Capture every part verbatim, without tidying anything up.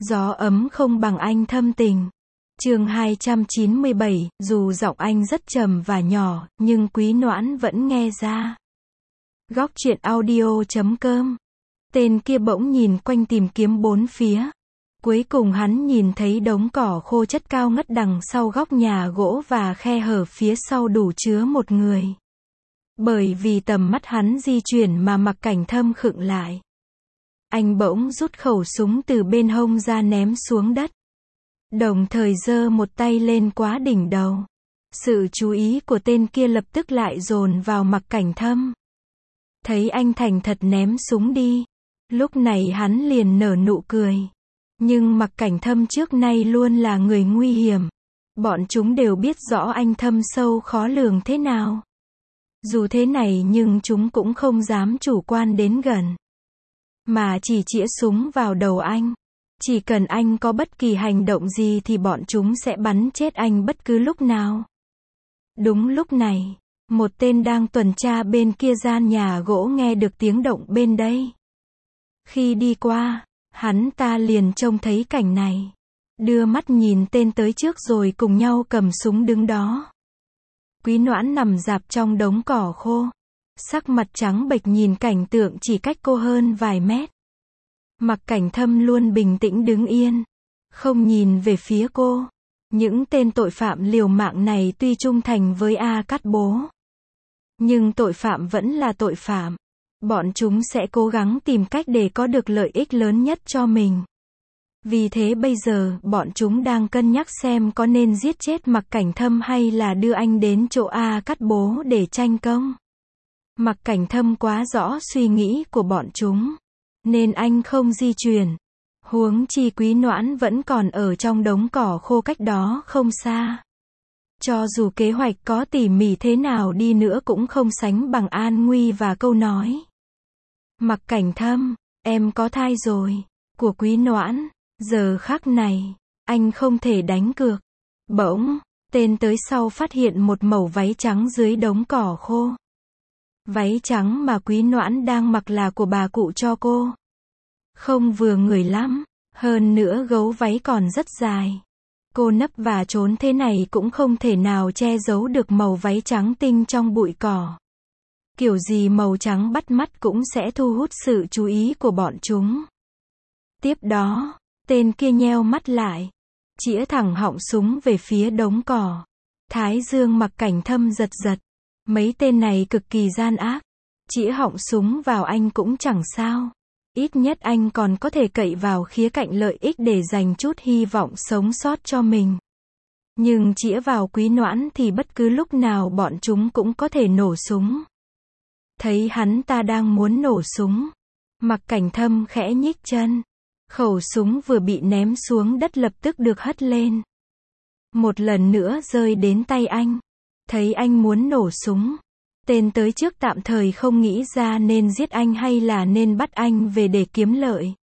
Gió ấm không bằng anh thâm tình. Chương hai trăm chín mươi bảy, dù giọng anh rất trầm và nhỏ, nhưng Quý Noãn vẫn nghe ra. Góc truyện audio chấm com. Tên kia bỗng nhìn quanh tìm kiếm bốn phía. Cuối cùng hắn nhìn thấy đống cỏ khô chất cao ngất đằng sau góc nhà gỗ và khe hở phía sau đủ chứa một người. Bởi vì tầm mắt hắn di chuyển mà Mặc Cảnh Thâm khựng lại. Anh bỗng rút khẩu súng từ bên hông ra ném xuống đất. Đồng thời giơ một tay lên quá đỉnh đầu. Sự chú ý của tên kia lập tức lại dồn vào Mặc Cảnh Thâm. Thấy anh thành thật ném súng đi. Lúc này hắn liền nở nụ cười. Nhưng Mặc Cảnh Thâm trước nay luôn là người nguy hiểm. Bọn chúng đều biết rõ anh thâm sâu khó lường thế nào. Dù thế này nhưng chúng cũng không dám chủ quan đến gần. Mà chỉ chĩa súng vào đầu anh. Chỉ cần anh có bất kỳ hành động gì thì bọn chúng sẽ bắn chết anh bất cứ lúc nào. Đúng lúc này, một tên đang tuần tra bên kia gian nhà gỗ nghe được tiếng động bên đây. Khi đi qua, hắn ta liền trông thấy cảnh này. Đưa mắt nhìn tên tới trước rồi cùng nhau cầm súng đứng đó. Quý Noãn nằm rạp trong đống cỏ khô. Sắc mặt trắng bệch nhìn cảnh tượng chỉ cách cô hơn vài mét. Mặc Cảnh Thâm luôn bình tĩnh đứng yên. Không nhìn về phía cô. Những tên tội phạm liều mạng này tuy trung thành với A Cát Bố. Nhưng tội phạm vẫn là tội phạm. Bọn chúng sẽ cố gắng tìm cách để có được lợi ích lớn nhất cho mình. Vì thế bây giờ, bọn chúng đang cân nhắc xem có nên giết chết Mặc Cảnh Thâm hay là đưa anh đến chỗ A Cát Bố để tranh công. Mặc Cảnh Thâm quá rõ suy nghĩ của bọn chúng. Nên anh không di chuyển. Huống chi Quý Noãn vẫn còn ở trong đống cỏ khô cách đó không xa. Cho dù kế hoạch có tỉ mỉ thế nào đi nữa cũng không sánh bằng an nguy và câu nói. Mặc Cảnh Thâm, em có thai rồi. Của Quý Noãn. Giờ khắc này, anh không thể đánh cược. Bỗng, tên tới sau phát hiện một mẩu váy trắng dưới đống cỏ khô. Váy trắng mà Quý Noãn đang mặc là của bà cụ cho cô. Không vừa người lắm, hơn nữa gấu váy còn rất dài. Cô nấp và trốn thế này cũng không thể nào che giấu được màu váy trắng tinh trong bụi cỏ. Kiểu gì màu trắng bắt mắt cũng sẽ thu hút sự chú ý của bọn chúng. Tiếp đó, tên kia nheo mắt lại. Chĩa thẳng họng súng về phía đống cỏ. Thái dương Mặc Cảnh Thâm giật giật. Mấy tên này cực kỳ gian ác. Chĩa họng súng vào anh cũng chẳng sao. Ít nhất anh còn có thể cậy vào khía cạnh lợi ích để dành chút hy vọng sống sót cho mình. Nhưng chĩa vào Quý Noãn thì bất cứ lúc nào bọn chúng cũng có thể nổ súng. Thấy hắn ta đang muốn nổ súng. Mặc Cảnh Thâm khẽ nhích chân. Khẩu súng vừa bị ném xuống đất lập tức được hất lên. Một lần nữa rơi đến tay anh. Thấy anh muốn nổ súng. Tên tới trước tạm thời không nghĩ ra nên giết anh hay là nên bắt anh về để kiếm lợi.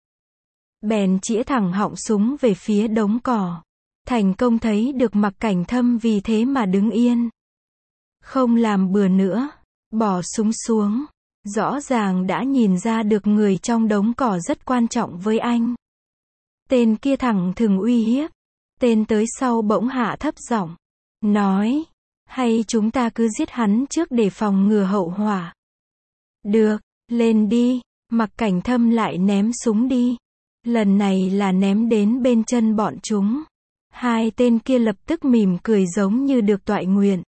Bèn chĩa thẳng họng súng về phía đống cỏ. Thành công thấy được Mặc Cảnh Thâm vì thế mà đứng yên. Không làm bừa nữa. Bỏ súng xuống. Rõ ràng đã nhìn ra được người trong đống cỏ rất quan trọng với anh. Tên kia thẳng thừng uy hiếp. Tên tới sau bỗng hạ thấp giọng. Nói. Hay chúng ta cứ giết hắn trước để phòng ngừa hậu họa. Được, lên đi. Mặc Cảnh Thâm lại ném súng đi. Lần này là ném đến bên chân bọn chúng. Hai tên kia lập tức mỉm cười giống như được toại nguyện.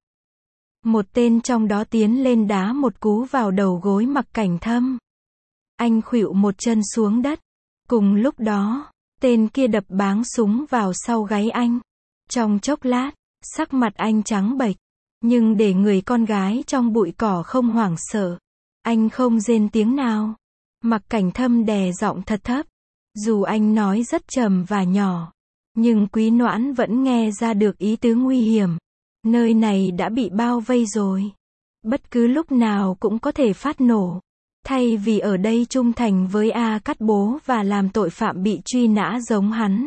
Một tên trong đó tiến lên đá một cú vào đầu gối Mặc Cảnh Thâm. Anh khuỵu một chân xuống đất. Cùng lúc đó, tên kia đập báng súng vào sau gáy anh. Trong chốc lát, sắc mặt anh trắng bệch. Nhưng để người con gái trong bụi cỏ không hoảng sợ. Anh không rên tiếng nào. Mặc Cảnh Thâm đè giọng thật thấp. Dù anh nói rất trầm và nhỏ. Nhưng Quý Noãn vẫn nghe ra được ý tứ nguy hiểm. Nơi này đã bị bao vây rồi. Bất cứ lúc nào cũng có thể phát nổ. Thay vì ở đây trung thành với A Cát Bố và làm tội phạm bị truy nã giống hắn.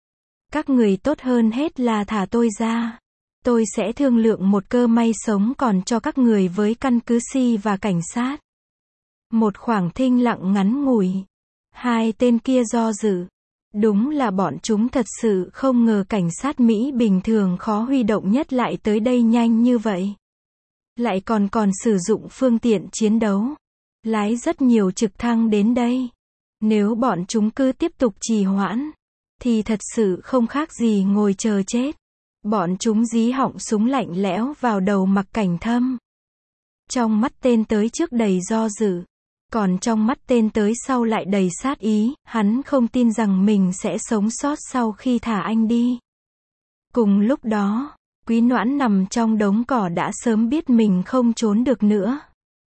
Các người tốt hơn hết là thả tôi ra. Tôi sẽ thương lượng một cơ may sống còn cho các người với căn cứ Si và cảnh sát. Một khoảng thinh lặng ngắn ngủi. Hai tên kia do dự. Đúng là bọn chúng thật sự không ngờ cảnh sát Mỹ bình thường khó huy động nhất lại tới đây nhanh như vậy. Lại còn còn sử dụng phương tiện chiến đấu. Lái rất nhiều trực thăng đến đây. Nếu bọn chúng cứ tiếp tục trì hoãn, thì thật sự không khác gì ngồi chờ chết. Bọn chúng dí họng súng lạnh lẽo vào đầu Mặc Cảnh Thâm. Trong mắt tên tới trước đầy do dự. Còn trong mắt tên tới sau lại đầy sát ý, hắn không tin rằng mình sẽ sống sót sau khi thả anh đi. Cùng lúc đó, Quý Noãn nằm trong đống cỏ đã sớm biết mình không trốn được nữa.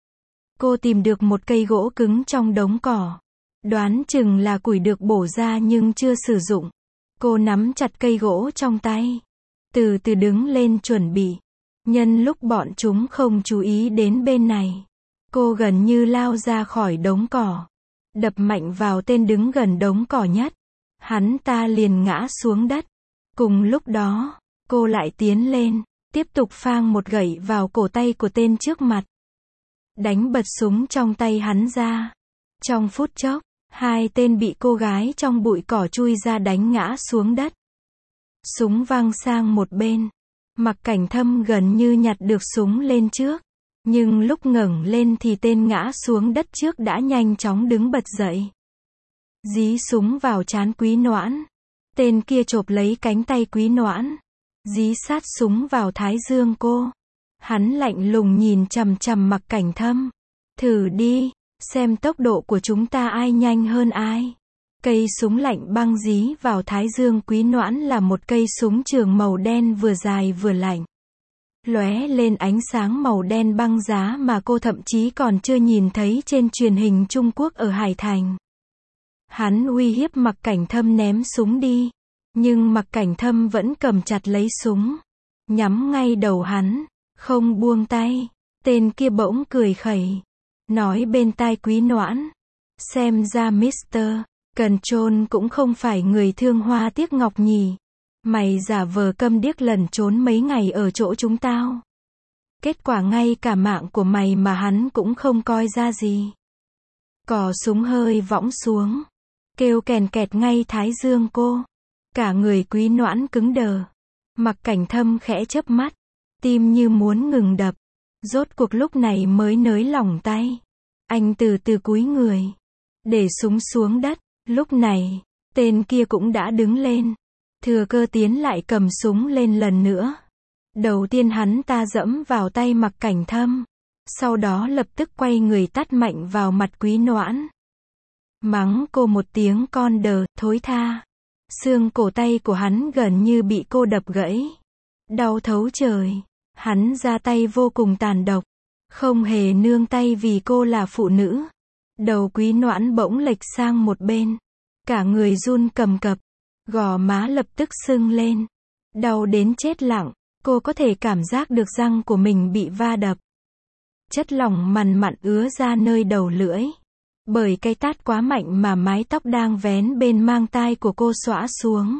Cô tìm được một cây gỗ cứng trong đống cỏ. Đoán chừng là củi được bổ ra nhưng chưa sử dụng. Cô nắm chặt cây gỗ trong tay. Từ từ đứng lên chuẩn bị. Nhân lúc bọn chúng không chú ý đến bên này. Cô gần như lao ra khỏi đống cỏ. Đập mạnh vào tên đứng gần đống cỏ nhất. Hắn ta liền ngã xuống đất. Cùng lúc đó, cô lại tiến lên. Tiếp tục phang một gậy vào cổ tay của tên trước mặt. Đánh bật súng trong tay hắn ra. Trong phút chốc, hai tên bị cô gái trong bụi cỏ chui ra đánh ngã xuống đất. Súng văng sang một bên. Mặc Cảnh Thâm gần như nhặt được súng lên trước. Nhưng lúc ngẩng lên thì tên ngã xuống đất trước đã nhanh chóng đứng bật dậy. Dí súng vào trán Quý Noãn. Tên kia chộp lấy cánh tay Quý Noãn. Dí sát súng vào thái dương cô. Hắn lạnh lùng nhìn chằm chằm Mặc Cảnh Thâm. Thử đi, xem tốc độ của chúng ta ai nhanh hơn ai. Cây súng lạnh băng dí vào thái dương Quý Noãn là một cây súng trường màu đen vừa dài vừa lạnh. Lóe lên ánh sáng màu đen băng giá mà cô thậm chí còn chưa nhìn thấy trên truyền hình Trung Quốc ở Hải Thành. Hắn uy hiếp Mặc Cảnh Thâm ném súng đi. Nhưng Mặc Cảnh Thâm vẫn cầm chặt lấy súng. Nhắm ngay đầu hắn. Không buông tay. Tên kia bỗng cười khẩy. Nói bên tai Quý Noãn. Xem ra Mister Control cũng không phải người thương hoa tiếc ngọc nhỉ. Mày giả vờ câm điếc lẩn trốn mấy ngày ở chỗ chúng tao. Kết quả ngay cả mạng của mày mà hắn cũng không coi ra gì. Cò súng hơi võng xuống. Kêu kèn kẹt ngay thái dương cô. Cả người Quý Noãn cứng đờ. Mặc Cảnh Thâm khẽ chớp mắt. Tim như muốn ngừng đập. Rốt cuộc lúc này mới nới lỏng tay. Anh từ từ cúi người. Để súng xuống đất. Lúc này, tên kia cũng đã đứng lên. Thừa cơ tiến lại cầm súng lên lần nữa. Đầu tiên hắn ta dẫm vào tay Mặc Cảnh Thâm. Sau đó lập tức quay người tát mạnh vào mặt Quý Noãn. Mắng cô một tiếng con đờ, thối tha. Xương cổ tay của hắn gần như bị cô đập gãy. Đau thấu trời. Hắn ra tay vô cùng tàn độc. Không hề nương tay vì cô là phụ nữ. Đầu Quý Noãn bỗng lệch sang một bên. Cả người run cầm cập. Gò má lập tức sưng lên. Đau đến chết lặng. Cô có thể cảm giác được răng của mình bị va đập. Chất lỏng mằn mặn ứa ra nơi đầu lưỡi. Bởi cái tát quá mạnh mà mái tóc đang vén bên mang tai của cô xõa xuống.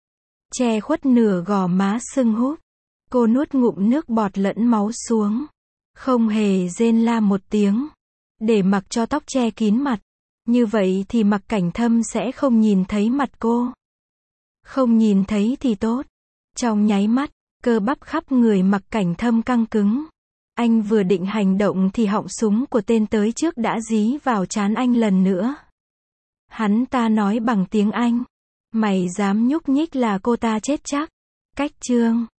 Che khuất nửa gò má sưng húp. Cô nuốt ngụm nước bọt lẫn máu xuống. Không hề rên la một tiếng. Để mặc cho tóc che kín mặt. Như vậy thì Mặc Cảnh Thâm sẽ không nhìn thấy mặt cô. Không nhìn thấy thì tốt. Trong nháy mắt, cơ bắp khắp người Mặc Cảnh Thâm căng cứng. Anh vừa định hành động thì họng súng của tên tới trước đã dí vào trán anh lần nữa. Hắn ta nói bằng tiếng Anh. Mày dám nhúc nhích là cô ta chết chắc. Cách chương